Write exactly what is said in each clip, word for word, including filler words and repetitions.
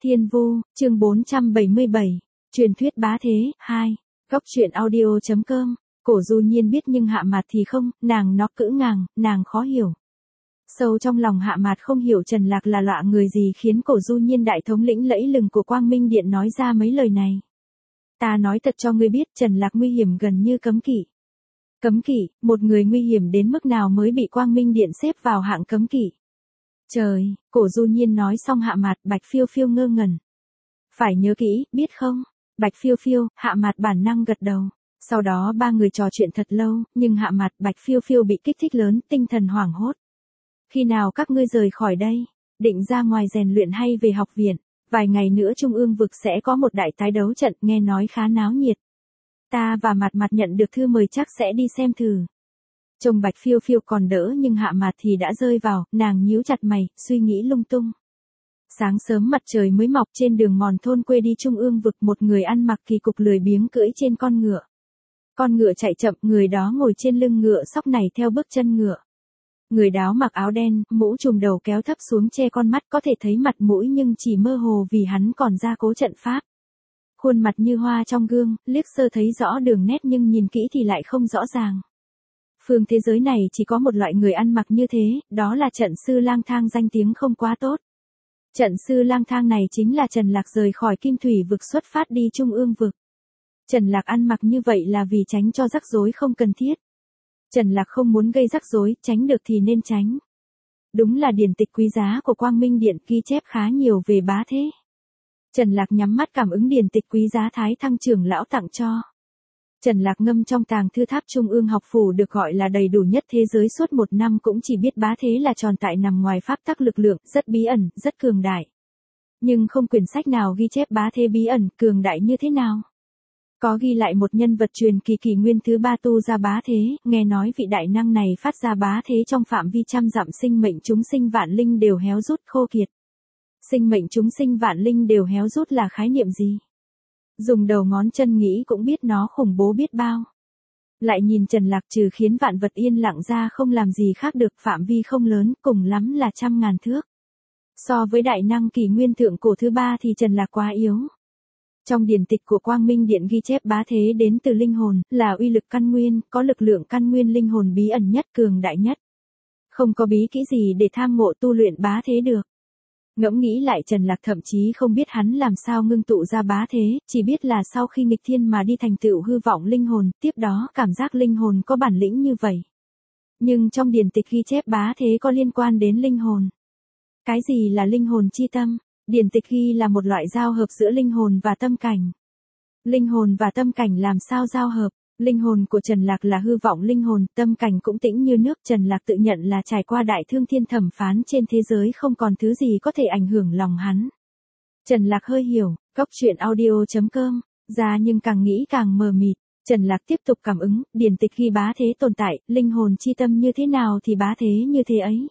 Thiên Vu, chương bốn trăm bảy mươi bảy, truyền thuyết bá thế, hai, góc truyện audio.com, Cổ Du Nhiên biết nhưng Hạ Mạt thì không, nàng nó cữ ngàng, nàng khó hiểu. Sâu trong lòng Hạ Mạt không hiểu Trần Lạc là loại người gì khiến Cổ Du Nhiên đại thống lĩnh lẫy lừng của Quang Minh Điện nói ra mấy lời này. Ta nói thật cho ngươi biết Trần Lạc nguy hiểm gần như cấm kỵ. Cấm kỵ, một người nguy hiểm đến mức nào mới bị Quang Minh Điện xếp vào hạng cấm kỵ. Trời, Cổ Du Nhiên nói xong Hạ Mạt, Bạch Phiêu Phiêu ngơ ngẩn. Phải nhớ kỹ, biết không? Bạch Phiêu Phiêu, Hạ Mạt bản năng gật đầu. Sau đó ba người trò chuyện thật lâu, nhưng Hạ Mạt, Bạch Phiêu Phiêu bị kích thích lớn, tinh thần hoảng hốt. Khi nào các ngươi rời khỏi đây? Định ra ngoài rèn luyện hay về học viện? Vài ngày nữa Trung ương vực sẽ có một đại tái đấu trận, nghe nói khá náo nhiệt. Ta và Mạt Mạt nhận được thư mời chắc sẽ đi xem thử. Trông Bạch Phiêu Phiêu còn đỡ nhưng Hạ Mạt thì đã rơi vào, nàng nhíu chặt mày, suy nghĩ lung tung. Sáng sớm mặt trời mới mọc trên đường mòn thôn quê đi Trung ương vực, một người ăn mặc kỳ cục lười biếng cưỡi trên con ngựa. Con ngựa chạy chậm, người đó ngồi trên lưng ngựa sóc này theo bước chân ngựa. Người đó mặc áo đen, mũ trùm đầu kéo thấp xuống che con mắt, có thể thấy mặt mũi nhưng chỉ mơ hồ vì hắn còn gia cố trận pháp. Khuôn mặt như hoa trong gương, liếc sơ thấy rõ đường nét nhưng nhìn kỹ thì lại không rõ ràng. Phương thế giới này chỉ có một loại người ăn mặc như thế, đó là trận sư lang thang danh tiếng không quá tốt. Trận sư lang thang này chính là Trần Lạc rời khỏi Kim Thủy vực xuất phát đi Trung ương vực. Trần Lạc ăn mặc như vậy là vì tránh cho rắc rối không cần thiết. Trần Lạc không muốn gây rắc rối, tránh được thì nên tránh. Đúng là điển tịch quý giá của Quang Minh Điện ghi chép khá nhiều về bá thế. Trần Lạc nhắm mắt cảm ứng điển tịch quý giá Thái Thăng trưởng lão tặng cho. Trần Lạc ngâm trong tàng thư tháp Trung ương học phủ được gọi là đầy đủ nhất thế giới suốt một năm cũng chỉ biết bá thế là tròn tại nằm ngoài pháp tắc lực lượng, rất bí ẩn, rất cường đại. Nhưng không quyển sách nào ghi chép bá thế bí ẩn, cường đại như thế nào. Có ghi lại một nhân vật truyền kỳ kỷ nguyên thứ ba tu ra bá thế, nghe nói vị đại năng này phát ra bá thế trong phạm vi trăm dặm sinh mệnh chúng sinh vạn linh đều héo rút khô kiệt. Sinh mệnh chúng sinh vạn linh đều héo rút là khái niệm gì? Dùng đầu ngón chân nghĩ cũng biết nó khủng bố biết bao. Lại nhìn Trần Lạc trừ khiến vạn vật yên lặng ra không làm gì khác được, phạm vi không lớn, cùng lắm là trăm ngàn thước. So với đại năng kỷ nguyên thượng cổ thứ ba thì Trần Lạc quá yếu. Trong điển tịch của Quang Minh Điện ghi chép bá thế đến từ linh hồn, là uy lực căn nguyên, có lực lượng căn nguyên linh hồn bí ẩn nhất, cường đại nhất. Không có bí kỹ gì để tham ngộ tu luyện bá thế được. Ngẫm nghĩ lại Trần Lạc thậm chí không biết hắn làm sao ngưng tụ ra bá thế, chỉ biết là sau khi nghịch thiên mà đi thành tựu hư vọng linh hồn, tiếp đó cảm giác linh hồn có bản lĩnh như vậy. Nhưng trong điển tịch ghi chép bá thế có liên quan đến linh hồn. Cái gì là linh hồn chi tâm? Điển tịch ghi là một loại giao hợp giữa linh hồn và tâm cảnh. Linh hồn và tâm cảnh làm sao giao hợp? Linh hồn của Trần Lạc là hư vọng linh hồn, tâm cảnh cũng tĩnh như nước. Trần Lạc tự nhận là trải qua đại thương thiên thẩm phán trên thế giới không còn thứ gì có thể ảnh hưởng lòng hắn. Trần Lạc hơi hiểu, góc truyện audio.com, ra nhưng càng nghĩ càng mờ mịt. Trần Lạc tiếp tục cảm ứng, điển tịch ghi bá thế tồn tại, linh hồn chi tâm như thế nào thì bá thế như thế ấy.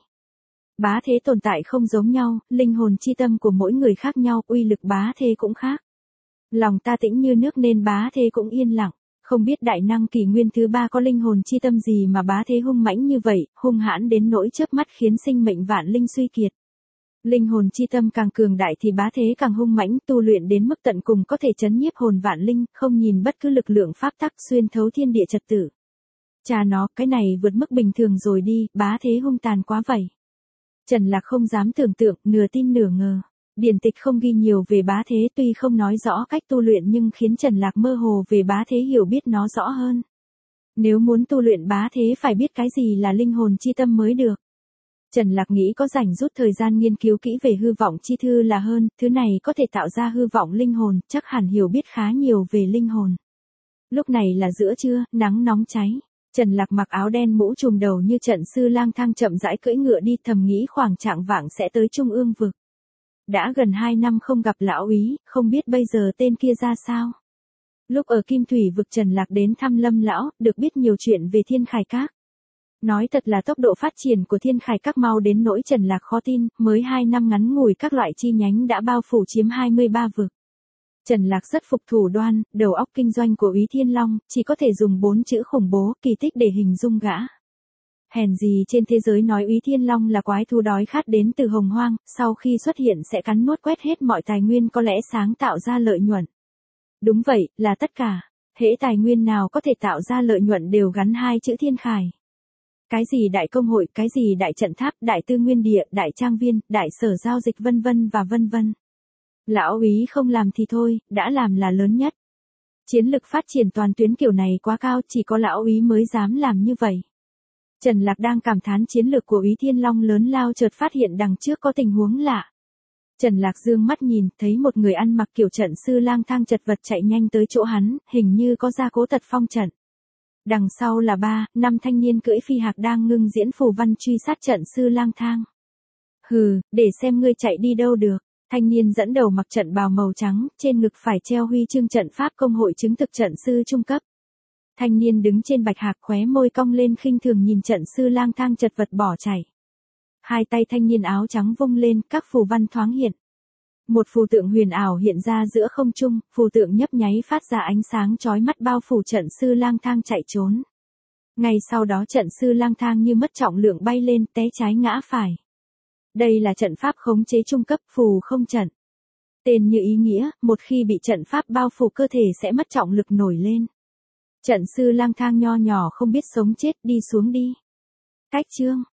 Bá thế tồn tại không giống nhau, linh hồn chi tâm của mỗi người khác nhau, uy lực bá thế cũng khác. Lòng ta tĩnh như nước nên bá thế cũng yên lặng. Không biết đại năng kỷ nguyên thứ ba có linh hồn chi tâm gì mà bá thế hung mãnh như vậy, hung hãn đến nỗi chớp mắt khiến sinh mệnh vạn linh suy kiệt. Linh hồn chi tâm càng cường đại thì bá thế càng hung mãnh, tu luyện đến mức tận cùng có thể chấn nhiếp hồn vạn linh, không nhìn bất cứ lực lượng pháp tắc xuyên thấu thiên địa trật tự. Cha nó, cái này vượt mức bình thường rồi đi, bá thế hung tàn quá vậy. Trần Lạc không dám tưởng tượng, nửa tin nửa ngờ. Điển tịch không ghi nhiều về bá thế, tuy không nói rõ cách tu luyện nhưng khiến Trần Lạc mơ hồ về bá thế, hiểu biết nó rõ hơn. Nếu muốn tu luyện bá thế phải biết cái gì là linh hồn chi tâm mới được. Trần Lạc nghĩ có rảnh rút thời gian nghiên cứu kỹ về hư vọng chi thư là hơn, thứ này có thể tạo ra hư vọng linh hồn, chắc hẳn hiểu biết khá nhiều về linh hồn. Lúc này là giữa trưa, nắng nóng cháy. Trần Lạc mặc áo đen mũ trùm đầu như trận sư lang thang chậm rãi cưỡi ngựa đi, thầm nghĩ khoảng trạng vạng sẽ tới Trung ương vực. Đã gần hai năm không gặp lão úy, không biết bây giờ tên kia ra sao. Lúc ở Kim Thủy vực Trần Lạc đến thăm Lâm lão, được biết nhiều chuyện về Thiên Khải Các. Nói thật là tốc độ phát triển của Thiên Khải Các mau đến nỗi Trần Lạc khó tin, mới hai năm ngắn ngủi các loại chi nhánh đã bao phủ chiếm hai mươi ba vực. Trần Lạc rất phục thủ đoan, đầu óc kinh doanh của Úy Thiên Long, chỉ có thể dùng bốn chữ khủng bố, kỳ tích để hình dung gã. Hèn gì trên thế giới nói Úy Thiên Long là quái thú đói khát đến từ hồng hoang, sau khi xuất hiện sẽ cắn nuốt quét hết mọi tài nguyên có lẽ sáng tạo ra lợi nhuận. Đúng vậy, là tất cả. Hễ tài nguyên nào có thể tạo ra lợi nhuận đều gắn hai chữ thiên khải. Cái gì đại công hội, cái gì đại trận tháp, đại tư nguyên địa, đại trang viên, đại sở giao dịch vân vân và vân vân. Lão Úy không làm thì thôi, đã làm là lớn nhất. Chiến lực phát triển toàn tuyến kiểu này quá cao, chỉ có lão Úy mới dám làm như vậy. Trần Lạc đang cảm thán chiến lược của Úy Thiên Long lớn lao, chợt phát hiện đằng trước có tình huống lạ. Trần Lạc dương mắt nhìn, thấy một người ăn mặc kiểu trận sư lang thang chật vật chạy nhanh tới chỗ hắn, hình như có gia cố tật phong trận. Đằng sau là ba, năm thanh niên cưỡi phi hạc đang ngưng diễn phù văn truy sát trận sư lang thang. Hừ, để xem ngươi chạy đi đâu được. Thanh niên dẫn đầu mặc trận bào màu trắng, trên ngực phải treo huy chương trận pháp công hội chứng thực trận sư trung cấp. Thanh niên đứng trên bạch hạc, khóe môi cong lên khinh thường nhìn trận sư lang thang chật vật bỏ chạy. Hai tay thanh niên áo trắng vung lên, các phù văn thoáng hiện. Một phù tượng huyền ảo hiện ra giữa không trung, phù tượng nhấp nháy phát ra ánh sáng chói mắt bao phủ trận sư lang thang chạy trốn. Ngay sau đó trận sư lang thang như mất trọng lượng bay lên, té trái ngã phải. Đây là trận pháp khống chế trung cấp, phù không trận. Tên như ý nghĩa, một khi bị trận pháp bao phủ cơ thể sẽ mất trọng lực nổi lên. Trận sư lang thang nho nhỏ không biết sống chết, đi xuống đi. Cách chương